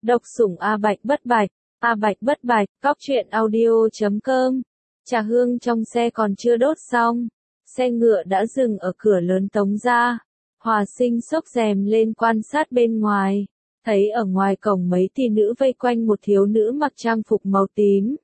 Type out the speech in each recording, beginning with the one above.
Độc sủng A Bạch bất bạch, cóc truyện audio.com. Trà hương trong xe còn chưa đốt xong, xe ngựa đã dừng ở cửa lớn Tống gia. Hòa Sinh xốc rèm lên quan sát bên ngoài, thấy ở ngoài cổng mấy tỷ nữ vây quanh một thiếu nữ mặc trang phục màu tím,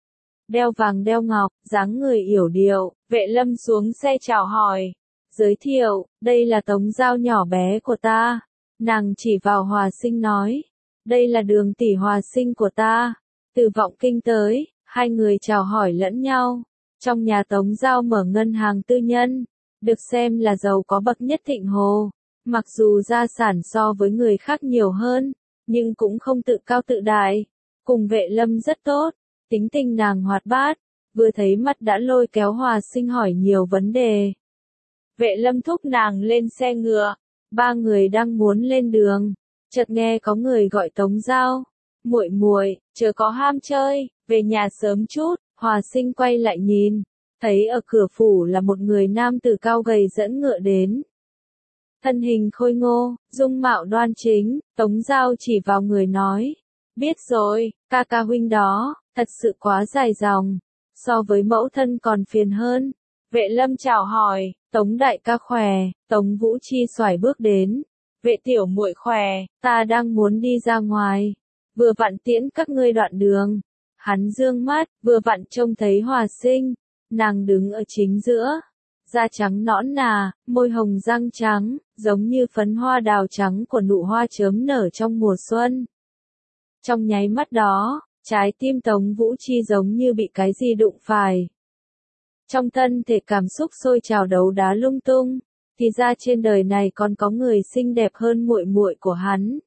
đeo vàng đeo ngọc, dáng người yểu điệu. Vệ Lâm xuống xe chào hỏi, giới thiệu, đây là Tống Giao nhỏ bé của ta. Nàng chỉ vào Hòa Sinh nói, đây là Đường tỷ Hòa Sinh của ta, từ Vọng Kinh tới. Hai người chào hỏi lẫn nhau. Trong nhà Tống Giao mở ngân hàng tư nhân, được xem là giàu có bậc nhất Thịnh Hồ. Mặc dù gia sản so với người khác nhiều hơn, nhưng cũng không tự cao tự đại. Cùng Vệ Lâm rất tốt, tính tình nàng hoạt bát, vừa thấy mặt đã lôi kéo Hòa Sinh hỏi nhiều vấn đề. Vệ Lâm thúc nàng lên xe ngựa, ba người đang muốn lên đường, chợt nghe có người gọi Tống Giao, muội muội, chớ có ham chơi, về nhà sớm chút. Hòa Sinh quay lại nhìn, thấy ở cửa phủ là một người nam tử cao gầy dẫn ngựa đến. Thân hình khôi ngô, dung mạo đoan chính. Tống Giao chỉ vào người nói, biết rồi, ca ca huynh đó, thật sự quá dài dòng, so với mẫu thân còn phiền hơn. Vệ Lâm chào hỏi, Tống đại ca khỏe. Tống Vũ Chi xoải bước đến, vệ tiểu muội khỏe, ta đang muốn đi ra ngoài, vừa vặn tiễn các ngươi đoạn đường. Hắn dương mắt, vừa vặn trông thấy Hòa Sinh, nàng đứng ở chính giữa, da trắng nõn nà, môi hồng răng trắng, giống như phấn hoa đào trắng của nụ hoa chớm nở trong mùa xuân. Trong nháy mắt đó, trái tim Tống Vũ Chi giống như bị cái gì đụng phải. Trong thân thể cảm xúc sôi trào đấu đá lung tung, thì ra trên đời này còn có người xinh đẹp hơn muội muội của hắn.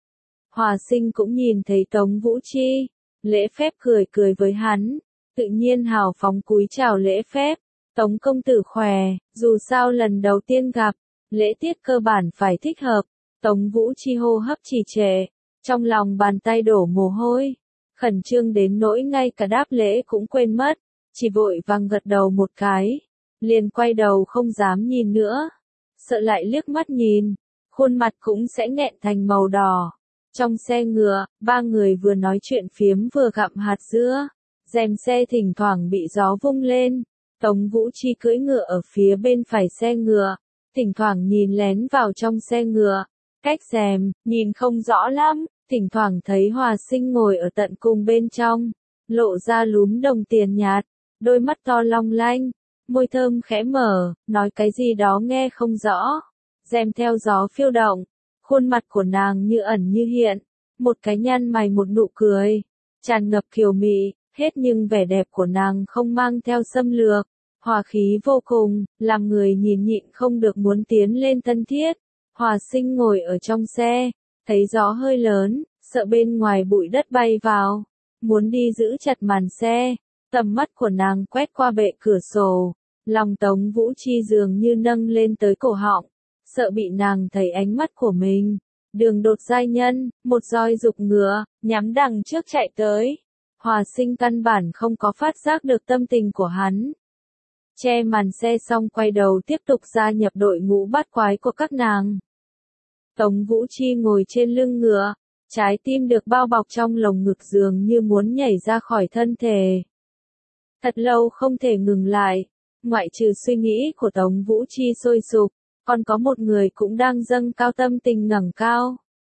Hòa Sinh cũng nhìn thấy Tống Vũ Chi, lễ phép cười cười với hắn, tự nhiên hào phóng cúi chào lễ phép. Tống công tử khỏe, dù sao lần đầu tiên gặp, lễ tiết cơ bản phải thích hợp. Tống Vũ Chi hô hấp trì trệ, trong lòng bàn tay đổ mồ hôi, khẩn trương đến nỗi ngay cả đáp lễ cũng quên mất, chỉ vội vàng gật đầu một cái, liền quay đầu không dám nhìn nữa, sợ lại liếc mắt nhìn, khuôn mặt cũng sẽ nghẹn thành màu đỏ. Trong xe ngựa, ba người vừa nói chuyện phiếm vừa gặm hạt dưa, rèm xe thỉnh thoảng bị gió vung lên. Tống Vũ Chi cưỡi ngựa ở phía bên phải xe ngựa, thỉnh thoảng nhìn lén vào trong xe ngựa, cách rèm, nhìn không rõ lắm, thỉnh thoảng thấy Hòa Sinh ngồi ở tận cùng bên trong, lộ ra lúm đồng tiền nhạt, đôi mắt to long lanh, môi thơm khẽ mở, nói cái gì đó nghe không rõ. Rèm theo gió phiêu động, khuôn mặt của nàng như ẩn như hiện, một cái nhăn mày một nụ cười, tràn ngập kiều mị, hết nhưng vẻ đẹp của nàng không mang theo xâm lược, hòa khí vô cùng, làm người nhìn nhịn không được muốn tiến lên thân thiết. Hòa Sinh ngồi ở trong xe, thấy gió hơi lớn, sợ bên ngoài bụi đất bay vào, muốn đi giữ chặt màn xe, tầm mắt của nàng quét qua bệ cửa sổ, lòng Tống Vũ Chi dường như nâng lên tới cổ họng, sợ bị nàng thấy ánh mắt của mình. Đường đột giai nhân, một roi dục ngựa, nhắm đằng trước chạy tới. Hòa Sinh căn bản không có phát giác được tâm tình của hắn. Che màn xe xong quay đầu tiếp tục gia nhập đội ngũ bát quái của các nàng. Tống Vũ Chi ngồi trên lưng ngựa, trái tim được bao bọc trong lồng ngực dường như muốn nhảy ra khỏi thân thể. Thật lâu không thể ngừng lại, ngoại trừ suy nghĩ của Tống Vũ Chi sôi sục, còn có một người cũng đang dâng cao tâm tình ngẩng cao.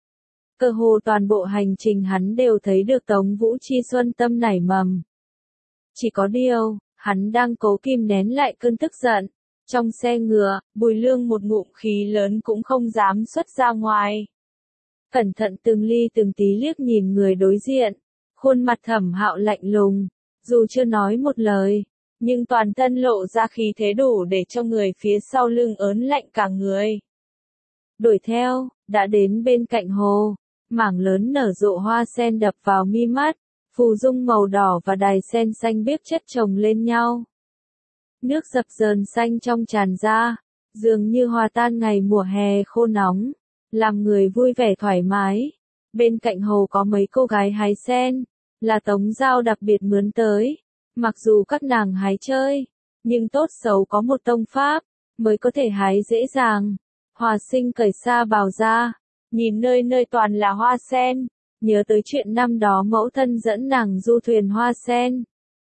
Cơ hồ toàn bộ hành trình hắn đều thấy được Tống Vũ Chi xuân tâm nảy mầm. Chỉ có điều, hắn đang cố kìm nén lại cơn tức giận. Trong xe ngựa, Bùi Lương một ngụm khí lớn cũng không dám xuất ra ngoài. Cẩn thận từng ly từng tí liếc nhìn người đối diện, khuôn mặt Thẩm Hạo lạnh lùng, dù chưa nói một lời, nhưng toàn thân lộ ra khí thế đủ để cho người phía sau lưng ớn lạnh cả người. Đuổi theo, đã đến bên cạnh hồ, mảng lớn nở rộ hoa sen đập vào mi mắt, phù dung màu đỏ và đài sen xanh biếc chất chồng lên nhau. Nước dập dờn xanh trong tràn ra, dường như hòa tan ngày mùa hè khô nóng, làm người vui vẻ thoải mái. Bên cạnh hồ có mấy cô gái hái sen, là Tống Giao đặc biệt mướn tới. Mặc dù các nàng hái chơi, nhưng tốt xấu có một tông pháp, mới có thể hái dễ dàng. Hòa Sinh cởi sa bào ra, nhìn nơi nơi toàn là hoa sen, nhớ tới chuyện năm đó mẫu thân dẫn nàng du thuyền hoa sen.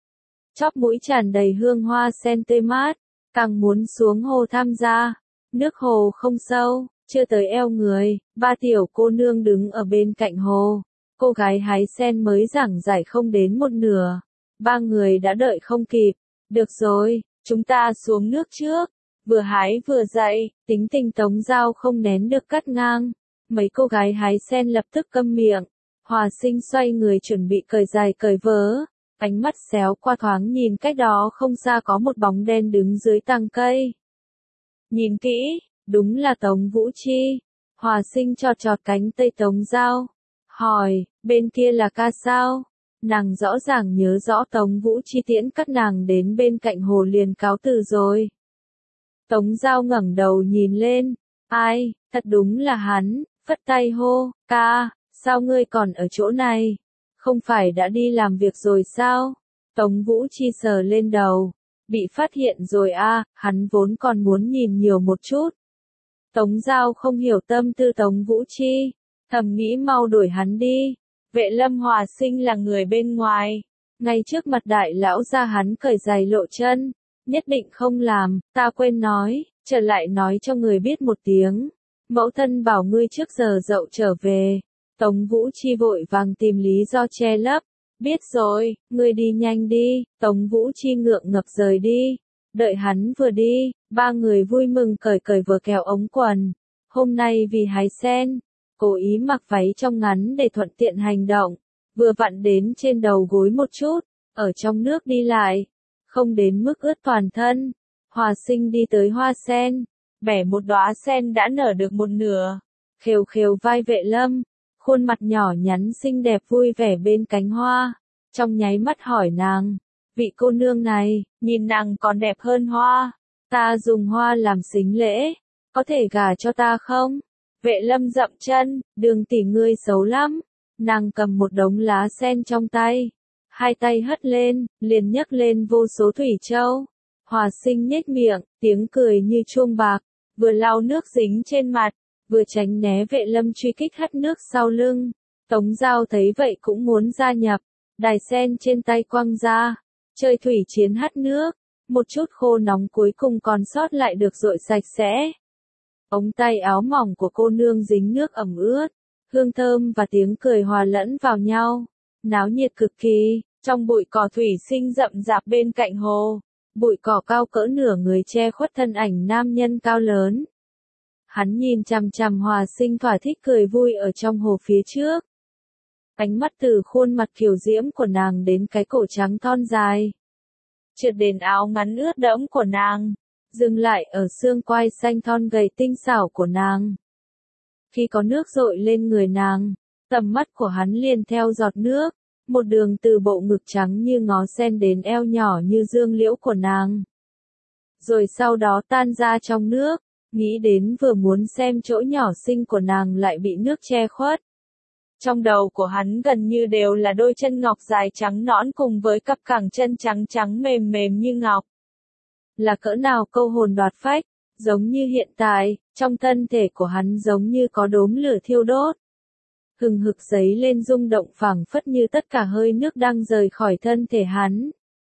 Chóp mũi tràn đầy hương hoa sen tươi mát, càng muốn xuống hồ tham gia. Nước hồ không sâu, chưa tới eo người, ba tiểu cô nương đứng ở bên cạnh hồ. Cô gái hái sen mới giảng giải không đến một nửa. Ba người đã đợi không kịp. Được rồi, chúng ta xuống nước trước. Vừa hái vừa dạy, tính tình Tống Giao không nén được cắt ngang. Mấy cô gái hái sen lập tức câm miệng. Hòa Sinh xoay người chuẩn bị cởi giày cởi vớ. Ánh mắt xéo qua thoáng nhìn cách đó không xa có một bóng đen đứng dưới tàng cây. Nhìn kỹ, đúng là Tống Vũ Chi. Hòa Sinh chọt chọt cánh tay Tống Giao. Hỏi, bên kia là ca sao? Nàng rõ ràng nhớ rõ Tống Vũ Chi tiễn cắt nàng đến bên cạnh hồ liền cáo từ rồi. Tống Giao ngẩng đầu nhìn lên. Ai, thật đúng là hắn, phất tay hô, ca, sao ngươi còn ở chỗ này? Không phải đã đi làm việc rồi sao? Tống Vũ Chi sờ lên đầu. Bị phát hiện rồi à, hắn vốn còn muốn nhìn nhiều một chút. Tống Giao không hiểu tâm tư Tống Vũ Chi. Thầm nghĩ mau đuổi hắn đi. Vệ Lâm Hòa Sinh là người bên ngoài. Ngay trước mặt đại lão ra hắn cởi giày lộ chân. Nhất định không làm, ta quên nói, trở lại nói cho người biết một tiếng. Mẫu thân bảo ngươi trước giờ dậu trở về. Tống Vũ Chi vội vàng tìm lý do che lấp. Biết rồi, ngươi đi nhanh đi. Tống Vũ Chi ngượng ngập rời đi. Đợi hắn vừa đi, ba người vui mừng cởi cởi vừa kéo ống quần. Hôm nay vì hái sen, cố ý mặc váy trong ngắn để thuận tiện hành động. Vừa vặn đến trên đầu gối một chút, ở trong nước đi lại. Không đến mức ướt toàn thân. Hòa Sinh đi tới hoa sen, bẻ một đóa sen đã nở được một nửa. Khều khều vai Vệ Lâm, khuôn mặt nhỏ nhắn xinh đẹp vui vẻ bên cánh hoa. Trong nháy mắt hỏi nàng, vị cô nương này, nhìn nàng còn đẹp hơn hoa. Ta dùng hoa làm sính lễ, có thể gả cho ta không? Vệ Lâm dậm chân, Đường tỷ ngươi xấu lắm. Nàng cầm một đống lá sen trong tay. Hai tay hất lên, liền nhấc lên vô số thủy châu. Hòa Sinh nhếch miệng, tiếng cười như chuông bạc, vừa lau nước dính trên mặt, vừa tránh né Vệ Lâm truy kích hất nước sau lưng. Tống Giao thấy vậy cũng muốn gia nhập, đài sen trên tay quăng ra, chơi thủy chiến hất nước, một chút khô nóng cuối cùng còn sót lại được dội sạch sẽ. Ống tay áo mỏng của cô nương dính nước ẩm ướt, hương thơm và tiếng cười hòa lẫn vào nhau, náo nhiệt cực kỳ. Trong bụi cỏ thủy sinh rậm rạp bên cạnh hồ, bụi cỏ cao cỡ nửa người che khuất thân ảnh nam nhân cao lớn. Hắn nhìn chằm chằm Hòa Sinh thỏa thích cười vui ở trong hồ phía trước. Ánh mắt từ khuôn mặt kiều diễm của nàng đến cái cổ trắng thon dài, trượt đến áo ngắn ướt đẫm của nàng, dừng lại ở xương quai xanh thon gầy tinh xảo của nàng. Khi có nước dội lên người nàng, tầm mắt của hắn liền theo giọt nước, một đường từ bộ ngực trắng như ngó sen đến eo nhỏ như dương liễu của nàng. Rồi sau đó tan ra trong nước, nghĩ đến vừa muốn xem chỗ nhỏ xinh của nàng lại bị nước che khuất. Trong đầu của hắn gần như đều là đôi chân ngọc dài trắng nõn cùng với cặp cẳng chân trắng trắng mềm mềm như ngọc. Là cỡ nào câu hồn đoạt phách, giống như hiện tại, trong thân thể của hắn giống như có đốm lửa thiêu đốt. Hừng hực giấy lên rung động phảng phất như tất cả hơi nước đang rời khỏi thân thể hắn.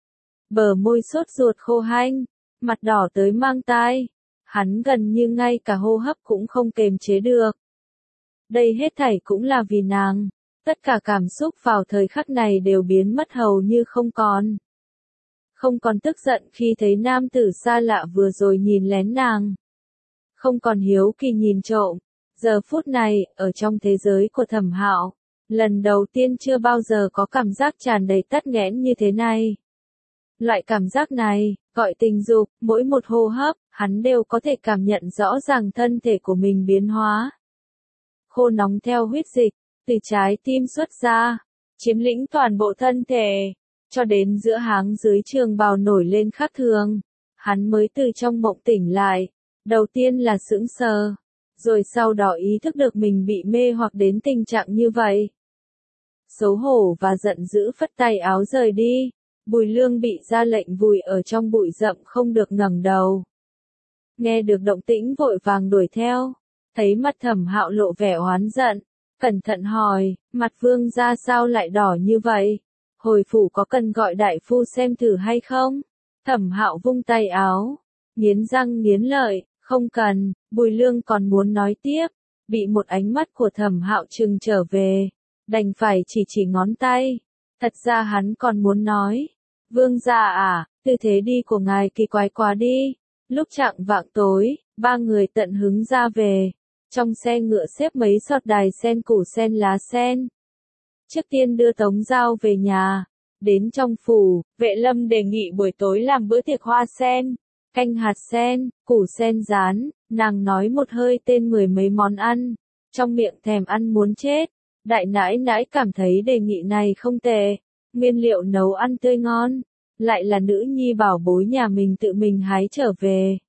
Bờ môi sốt ruột khô hanh, mặt đỏ tới mang tai, hắn gần như ngay cả hô hấp cũng không kềm chế được. Đây hết thảy cũng là vì nàng, tất cả cảm xúc vào thời khắc này đều biến mất hầu như không còn. Không còn tức giận khi thấy nam tử xa lạ vừa rồi nhìn lén nàng. Không còn hiếu kỳ nhìn trộm. Giờ phút này, ở trong thế giới của Thẩm Hạo, lần đầu tiên chưa bao giờ có cảm giác tràn đầy tắc nghẽn như thế này. Loại cảm giác này, gọi tình dục, mỗi một hô hấp, hắn đều có thể cảm nhận rõ ràng thân thể của mình biến hóa. Khô nóng theo huyết dịch, từ trái tim xuất ra, chiếm lĩnh toàn bộ thân thể, cho đến giữa háng dưới trường bào nổi lên khác thường. Hắn mới từ trong mộng tỉnh lại, đầu tiên là sững sờ. Rồi sau đó ý thức được mình bị mê hoặc đến tình trạng như vậy. Xấu hổ và giận dữ phất tay áo rời đi, Bùi Lương bị ra lệnh vùi ở trong bụi rậm không được ngẩng đầu. Nghe được động tĩnh vội vàng đuổi theo, thấy mặt Thẩm Hạo lộ vẻ oán giận, cẩn thận hỏi, mặt Vương gia sao lại đỏ như vậy? Hồi phủ có cần gọi đại phu xem thử hay không? Thẩm Hạo vung tay áo, nghiến răng nghiến lợi, không cần. Bùi Lương còn muốn nói tiếp, bị một ánh mắt của Thẩm Hạo trừng trở về, đành phải chỉ ngón tay. Thật ra hắn còn muốn nói, Vương gia à, tư thế đi của ngài kỳ quái quá đi. Lúc chạng vạng tối, ba người tận hứng ra về. Trong xe ngựa xếp mấy sọt đài sen củ sen lá sen. Trước tiên đưa Tống Giao về nhà. Đến trong phủ, Vệ Lâm đề nghị buổi tối làm bữa tiệc hoa sen, canh hạt sen, củ sen rán. Nàng nói một hơi tên 10 mấy món ăn, trong miệng thèm ăn muốn chết. Đại nãi nãi cảm thấy đề nghị này không tệ, nguyên liệu nấu ăn tươi ngon, lại là nữ nhi bảo bối nhà mình tự mình hái trở về.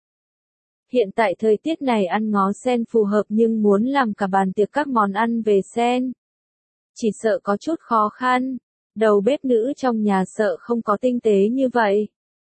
Hiện tại thời tiết này ăn ngó sen phù hợp nhưng muốn làm cả bàn tiệc các món ăn về sen, chỉ sợ có chút khó khăn. Đầu bếp nữ trong nhà sợ không có tinh tế như vậy,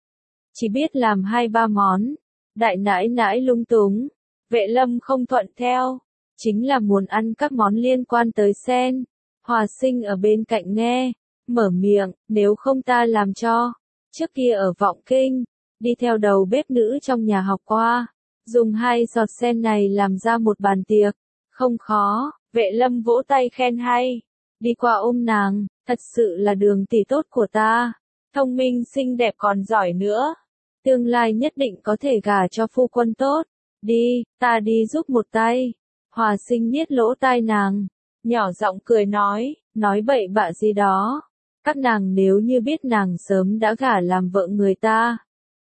chỉ biết làm 2-3 món. Đại nãi nãi lung túng, Vệ Lâm không thuận theo, chính là muốn ăn các món liên quan tới sen. Hòa Sinh ở bên cạnh nghe, mở miệng, nếu không ta làm cho. Trước kia ở Vọng Kinh, đi theo đầu bếp nữ trong nhà học qua, dùng 2 giọt sen này làm ra một bàn tiệc, không khó. Vệ Lâm vỗ tay khen hay, đi qua ôm nàng, thật sự là Đường tỷ tốt của ta, thông minh xinh đẹp còn giỏi nữa, tương lai nhất định có thể gả cho phu quân tốt. Đi, ta đi giúp một tay. Hòa Sinh niết lỗ tai nàng, nhỏ giọng cười nói bậy bạ gì đó. Các nàng nếu như biết nàng sớm đã gả làm vợ người ta,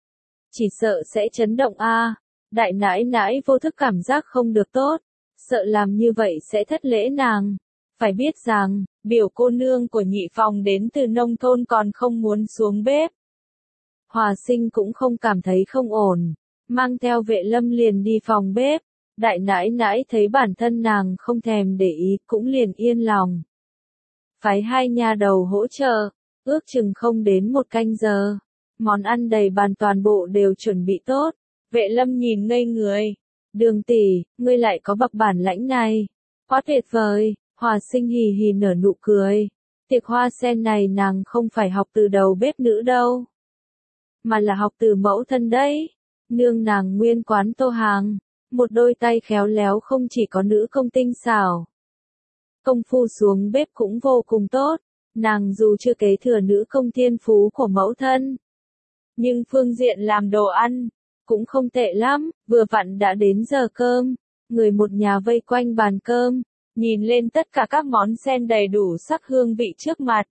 chỉ sợ sẽ chấn động a. Đại nãi nãi vô thức cảm giác không được tốt, sợ làm như vậy sẽ thất lễ nàng. Phải biết rằng, biểu cô nương của nhị phòng đến từ nông thôn còn không muốn xuống bếp. Hòa Sinh cũng không cảm thấy không ổn, mang theo Vệ Lâm liền đi phòng bếp. Đại nãi nãi thấy bản thân nàng không thèm để ý cũng liền yên lòng. Phái 2 nha đầu hỗ trợ, ước chừng không đến 1 canh giờ. Món ăn đầy bàn toàn bộ đều chuẩn bị tốt. Vệ Lâm nhìn ngây người. Đường tỷ, ngươi lại có bậc bản lãnh này. Quá tuyệt vời. Hòa Sinh hì hì nở nụ cười. Tiệc hoa sen này nàng không phải học từ đầu bếp nữ đâu, mà là học từ mẫu thân đấy. Nương nàng nguyên quán Tô Hàng, một đôi tay khéo léo không chỉ có nữ công tinh xảo, công phu xuống bếp cũng vô cùng tốt. Nàng dù chưa kế thừa nữ công thiên phú của mẫu thân, nhưng phương diện làm đồ ăn cũng không tệ lắm. Vừa vặn đã đến giờ cơm, người một nhà vây quanh bàn cơm, nhìn lên tất cả các món sen đầy đủ sắc hương vị trước mặt.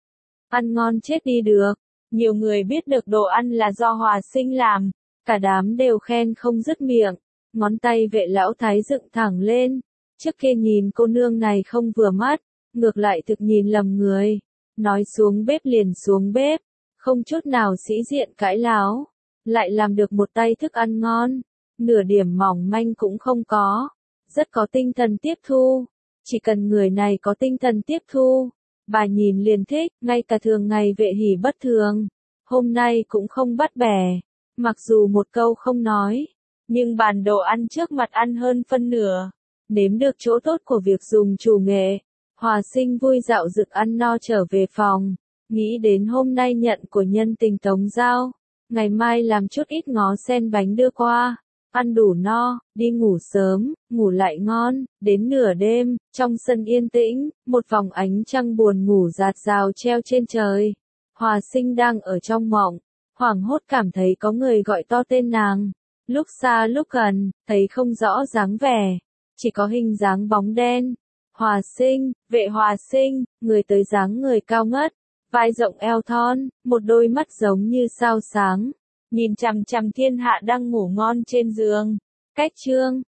Ăn ngon chết đi được. Nhiều người biết được đồ ăn là do Hòa Sinh làm, cả đám đều khen không dứt miệng. Ngón tay Vệ lão thái dựng thẳng lên, trước kia nhìn cô nương này không vừa mắt, ngược lại thực nhìn lầm người. Nói xuống bếp liền xuống bếp, không chút nào sĩ diện cãi láo, lại làm được một tay thức ăn ngon, nửa điểm mỏng manh cũng không có, rất có tinh thần tiếp thu. Chỉ cần người này có tinh thần tiếp thu, bà nhìn liền thích. Ngay cả thường ngày Vệ Hỉ bất thường, hôm nay cũng không bắt bẻ, mặc dù một câu không nói, nhưng bàn đồ ăn trước mặt ăn hơn phân nửa, nếm được chỗ tốt của việc dùng chủ nghệ. Hòa Sinh vui dạo dực ăn no trở về phòng, nghĩ đến hôm nay nhận của nhân tình Tống Giao, ngày mai làm chút ít ngó sen bánh đưa qua, ăn đủ no, đi ngủ sớm, ngủ lại ngon. Đến nửa đêm, trong sân yên tĩnh, một vòng ánh trăng buồn ngủ rạt rào treo trên trời. Hòa Sinh đang ở trong mộng, hoảng hốt cảm thấy có người gọi to tên nàng, lúc xa lúc gần, thấy không rõ dáng vẻ, chỉ có hình dáng bóng đen. Hòa Sinh, Vệ Hòa Sinh, người tới dáng người cao ngất, vai rộng eo thon, một đôi mắt giống như sao sáng, nhìn chằm chằm thiên hạ đang ngủ ngon trên giường. Cách chương